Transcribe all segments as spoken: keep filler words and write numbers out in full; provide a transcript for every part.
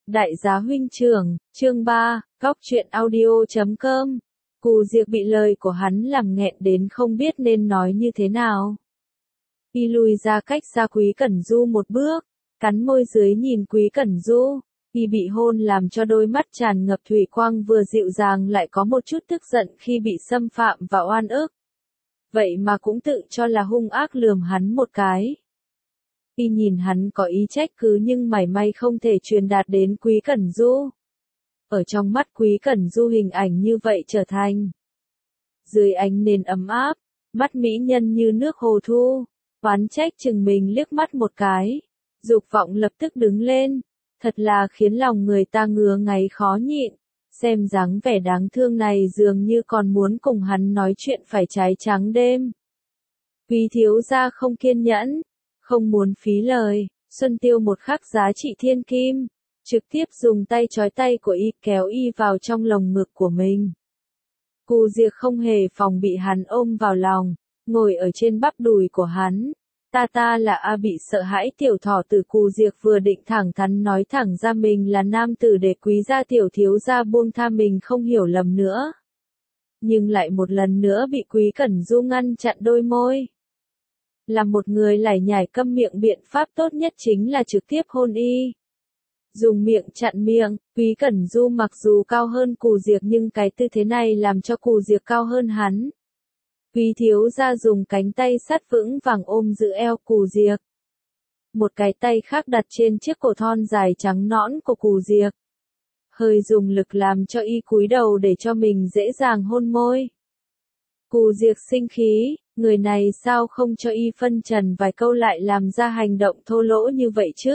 Đại giá huynh trưởng, chương ba, góc truyện audio chấm com. Cù Diệc bị lời của hắn làm nghẹn đến không biết nên nói như thế nào. Y lùi ra cách xa Quý Cẩn Du một bước, cắn môi dưới nhìn Quý Cẩn Du. Y bị hôn làm cho đôi mắt tràn ngập thủy quang vừa dịu dàng lại có một chút tức giận khi bị xâm phạm và oan ức. Vậy mà cũng tự cho là hung ác lườm hắn một cái. Y nhìn hắn có ý trách cứ nhưng mảy may không thể truyền đạt đến Quý Cẩn Du. Ở trong mắt Quý Cẩn Du hình ảnh như vậy trở thành. Dưới ánh nến ấm áp, mắt mỹ nhân như nước hồ thu, oán trách chừng mình liếc mắt một cái. Dục vọng lập tức đứng lên, thật là khiến lòng người ta ngứa ngáy khó nhịn. Xem dáng vẻ đáng thương này dường như còn muốn cùng hắn nói chuyện phải trái trắng đêm. Quý thiếu gia không kiên nhẫn, không muốn phí lời, Xuân Tiêu một khắc giá trị thiên kim, trực tiếp dùng tay trói tay của y kéo y vào trong lồng ngực của mình. Cù Diệc không hề phòng bị hắn ôm vào lòng, ngồi ở trên bắp đùi của hắn. Ta ta là A bị sợ hãi tiểu thỏ tử. Cù Diệc vừa định thẳng thắn nói thẳng ra mình là nam tử để Quý gia tiểu thiếu gia buông tha mình không hiểu lầm nữa. Nhưng lại một lần nữa bị Quý Cẩn Du ngăn chặn đôi môi. Là một người lải nhải câm miệng, biện pháp tốt nhất chính là trực tiếp hôn y. Dùng miệng chặn miệng. Quý Cẩn Du mặc dù cao hơn Cù Diệc nhưng cái tư thế này làm cho Cù Diệc cao hơn hắn. Quý thiếu gia dùng cánh tay sát vững vàng ôm giữ eo Cù Diệc. Một cái tay khác đặt trên chiếc cổ thon dài trắng nõn của Cù Diệc. Hơi dùng lực làm cho y cúi đầu để cho mình dễ dàng hôn môi. Cù Diệc sinh khí, người này sao không cho y phân trần vài câu lại làm ra hành động thô lỗ như vậy chứ?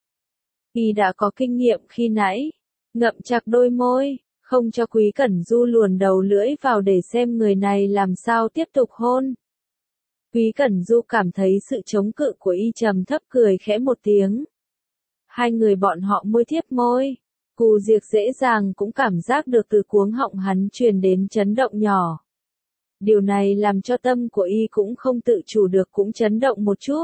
Y đã có kinh nghiệm khi nãy, ngậm chặt đôi môi, không cho Quý Cẩn Du luồn đầu lưỡi vào để xem người này làm sao tiếp tục hôn. Quý Cẩn Du cảm thấy sự chống cự của y, trầm thấp cười khẽ một tiếng. Hai người bọn họ môi thiếp môi, Cù Diệc dễ dàng cũng cảm giác được từ cuống họng hắn truyền đến chấn động nhỏ. Điều này làm cho tâm của y cũng không tự chủ được cũng chấn động một chút.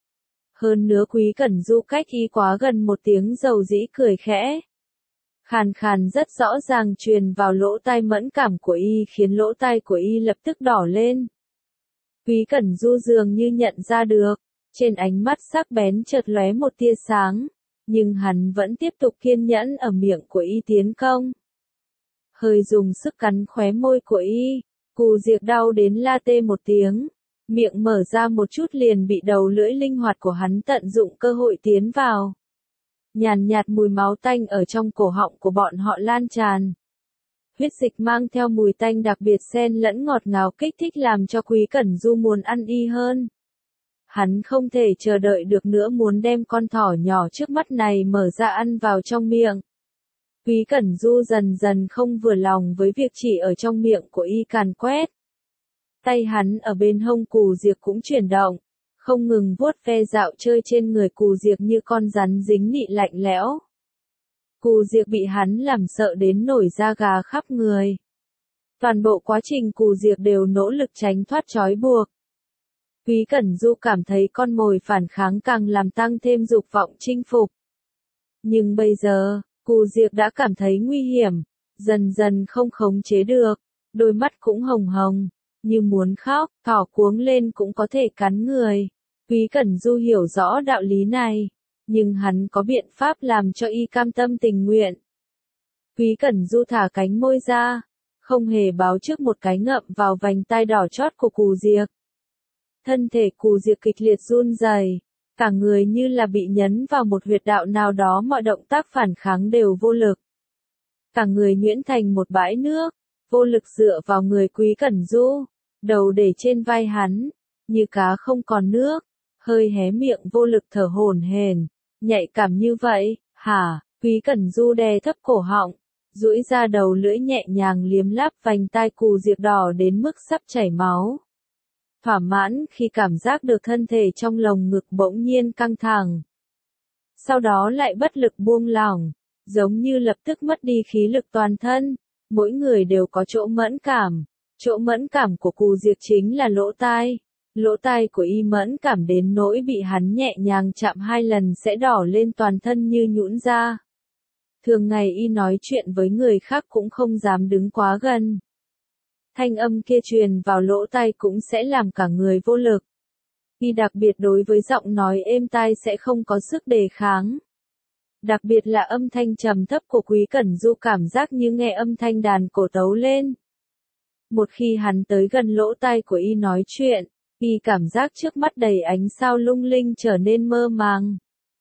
Hơn nữa Quý Cẩn Du cách y quá gần một tiếng dầu dĩ cười khẽ. Khàn khàn rất rõ ràng truyền vào lỗ tai mẫn cảm của y khiến lỗ tai của y lập tức đỏ lên. Quý Cẩn Du dường như nhận ra được, trên ánh mắt sắc bén chợt lóe một tia sáng, nhưng hắn vẫn tiếp tục kiên nhẫn ở miệng của y tiến công. Hơi dùng sức cắn khóe môi của y, Cù Diệc đau đến la tê một tiếng, miệng mở ra một chút liền bị đầu lưỡi linh hoạt của hắn tận dụng cơ hội tiến vào. Nhàn nhạt mùi máu tanh ở trong cổ họng của bọn họ lan tràn. Huyết dịch mang theo mùi tanh đặc biệt xen lẫn ngọt ngào kích thích làm cho Quý Cẩn Du muốn ăn y hơn. Hắn không thể chờ đợi được nữa muốn đem con thỏ nhỏ trước mắt này mở ra ăn vào trong miệng. Quý Cẩn Du dần dần không vừa lòng với việc chỉ ở trong miệng của y càn quét. Tay hắn ở bên hông Cù Diệc cũng chuyển động, không ngừng vuốt ve dạo chơi trên người Cù Diệc như con rắn dính nị lạnh lẽo. Cù Diệc bị hắn làm sợ đến nổi da gà khắp người. Toàn bộ quá trình Cù Diệc đều nỗ lực tránh thoát trói buộc. Quý Cẩn Du cảm thấy con mồi phản kháng càng làm tăng thêm dục vọng chinh phục. Nhưng bây giờ, Cù Diệc đã cảm thấy nguy hiểm, dần dần không khống chế được, đôi mắt cũng hồng hồng, như muốn khóc, thỏ cuống lên cũng có thể cắn người. Quý Cẩn Du hiểu rõ đạo lý này, nhưng hắn có biện pháp làm cho y cam tâm tình nguyện. Quý Cẩn Du thả cánh môi ra, không hề báo trước một cái ngậm vào vành tai đỏ chót của Cù Diệc. Thân thể Cù Diệc kịch liệt run rẩy, cả người như là bị nhấn vào một huyệt đạo nào đó, mọi động tác phản kháng đều vô lực. Cả người nhuyễn thành một bãi nước, vô lực dựa vào người Quý Cẩn Du, đầu để trên vai hắn, như cá không còn nước, hơi hé miệng vô lực thở hổn hển, nhạy cảm như vậy, hả? Quý Cẩn Du đè thấp cổ họng, duỗi ra đầu lưỡi nhẹ nhàng liếm láp vành tai Cù Diệc đỏ đến mức sắp chảy máu. Thỏa mãn khi cảm giác được thân thể trong lồng ngực bỗng nhiên căng thẳng. Sau đó lại bất lực buông lỏng, giống như lập tức mất đi khí lực toàn thân. Mỗi người đều có chỗ mẫn cảm. Chỗ mẫn cảm của Cù Diệc chính là lỗ tai. Lỗ tai của y mẫn cảm đến nỗi bị hắn nhẹ nhàng chạm hai lần sẽ đỏ lên toàn thân như nhũn ra. Thường ngày y nói chuyện với người khác cũng không dám đứng quá gần. Thanh âm kia truyền vào lỗ tai cũng sẽ làm cả người vô lực. Y đặc biệt đối với giọng nói êm tai sẽ không có sức đề kháng. Đặc biệt là âm thanh trầm thấp của Quý Cẩn Du cảm giác như nghe âm thanh đàn cổ tấu lên. Một khi hắn tới gần lỗ tai của y nói chuyện, y cảm giác trước mắt đầy ánh sao lung linh trở nên mơ màng.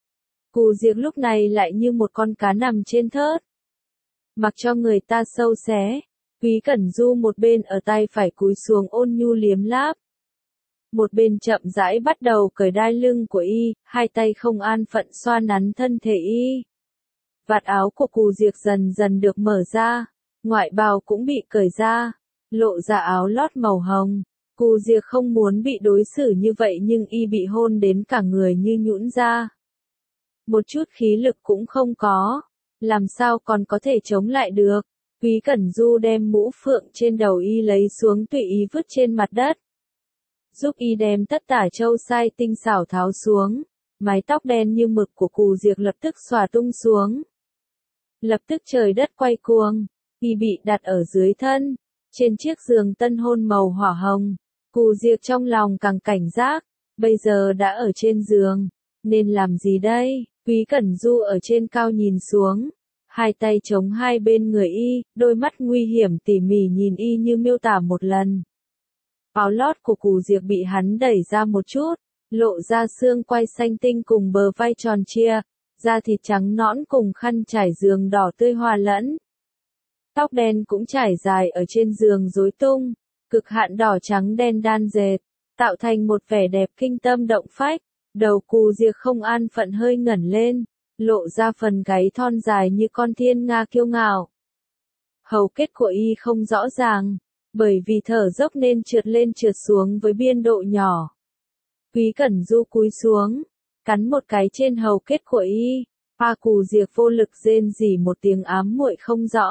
Cù Diệc lúc này lại như một con cá nằm trên thớt. Mặc cho người ta sâu xé, Quý Cẩn Du một bên ở tay phải cúi xuống ôn nhu liếm láp. Một bên chậm rãi bắt đầu cởi đai lưng của y, hai tay không an phận xoa nắn thân thể y. Vạt áo của Cù Diệc dần dần được mở ra, ngoại bào cũng bị cởi ra, lộ ra áo lót màu hồng. Cù Diệc không muốn bị đối xử như vậy nhưng y bị hôn đến cả người như nhũn ra. Một chút khí lực cũng không có, làm sao còn có thể chống lại được. Quý Cẩn Du đem mũ phượng trên đầu y lấy xuống tùy ý vứt trên mặt đất. Giúp y đem tất tả châu sai tinh xảo tháo xuống, mái tóc đen như mực của Cù Diệc lập tức xòa tung xuống. Lập tức trời đất quay cuồng, y bị đặt ở dưới thân, trên chiếc giường tân hôn màu hỏa hồng. Cù Diệc trong lòng càng cảnh giác, bây giờ đã ở trên giường, nên làm gì đây? Quý Cẩn Du ở trên cao nhìn xuống, hai tay chống hai bên người y, đôi mắt nguy hiểm tỉ mỉ nhìn y như miêu tả một lần. Áo lót của Cù Diệc bị hắn đẩy ra một chút, lộ ra xương quai xanh tinh cùng bờ vai tròn trịa, da thịt trắng nõn cùng khăn trải giường đỏ tươi hòa lẫn. Tóc đen cũng trải dài ở trên giường rối tung, cực hạn đỏ trắng đen đan dệt, tạo thành một vẻ đẹp kinh tâm động phách. Đầu Cù Diệc không an phận hơi ngẩng lên, lộ ra phần gáy thon dài như con thiên nga kiêu ngạo. Hầu kết của y không rõ ràng, bởi vì thở dốc nên trượt lên trượt xuống với biên độ nhỏ. Quý Cẩn Du cúi xuống, cắn một cái trên hầu kết của y, pa Cù Diệc vô lực rên rỉ một tiếng ám muội không rõ.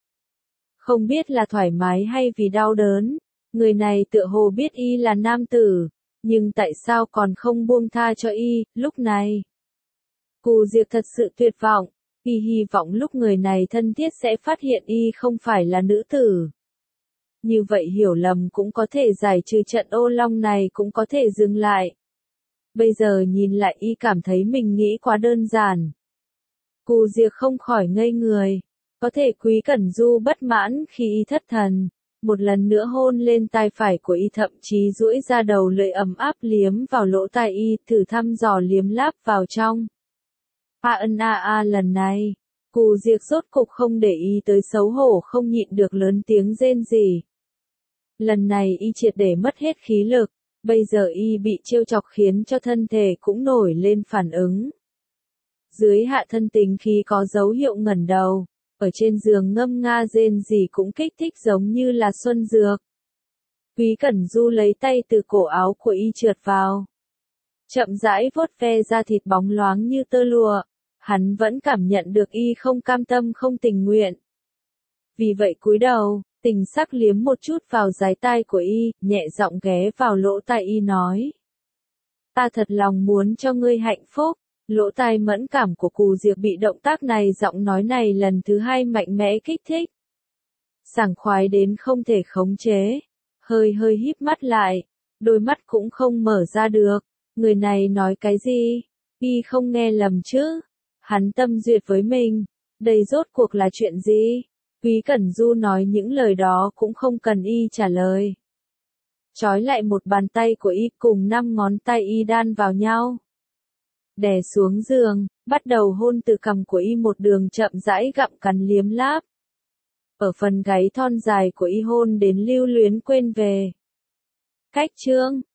Không biết là thoải mái hay vì đau đớn, người này tựa hồ biết y là nam tử, nhưng tại sao còn không buông tha cho y, lúc này. Cù Diệc thật sự tuyệt vọng, y hy vọng lúc người này thân thiết sẽ phát hiện y không phải là nữ tử. Như vậy hiểu lầm cũng có thể giải trừ trận ô long này cũng có thể dừng lại. Bây giờ nhìn lại y cảm thấy mình nghĩ quá đơn giản. Cù Diệc không khỏi ngây người, có thể Quý Cẩn Du bất mãn khi y thất thần. Một lần nữa hôn lên tai phải của y thậm chí duỗi ra đầu lưỡi ấm áp liếm vào lỗ tai y thử thăm dò liếm láp vào trong. A ân a a lần này, Cù Diệc rốt cục không để ý tới xấu hổ không nhịn được lớn tiếng rên rỉ. Lần này y triệt để mất hết khí lực, bây giờ y bị trêu chọc khiến cho thân thể cũng nổi lên phản ứng. Dưới hạ thân tính khí có dấu hiệu ngẩng đầu. Ở trên giường ngâm nga rên rỉ cũng kích thích giống như là xuân dược. Quý Cẩn Du lấy tay từ cổ áo của y trượt vào. Chậm rãi vuốt ve da thịt bóng loáng như tơ lụa. Hắn vẫn cảm nhận được y không cam tâm không tình nguyện. Vì vậy cúi đầu, tình sắc liếm một chút vào dái tai của y, nhẹ giọng ghé vào lỗ tai y nói. Ta thật lòng muốn cho ngươi hạnh phúc. Lỗ tai mẫn cảm của Cù Diệc bị động tác này giọng nói này lần thứ hai mạnh mẽ kích thích. Sảng khoái đến không thể khống chế. Hơi hơi híp mắt lại. Đôi mắt cũng không mở ra được. Người này nói cái gì? Y không nghe lầm chứ? Hắn tâm duyệt với mình. Đây rốt cuộc là chuyện gì? Quý Cẩn Du nói những lời đó cũng không cần y trả lời. Trói lại một bàn tay của y cùng năm ngón tay y đan vào nhau. Đè xuống giường, bắt đầu hôn từ cằm của y một đường chậm rãi gặm cắn liếm láp. Ở phần gáy thon dài của y hôn đến lưu luyến quên về. Cách chương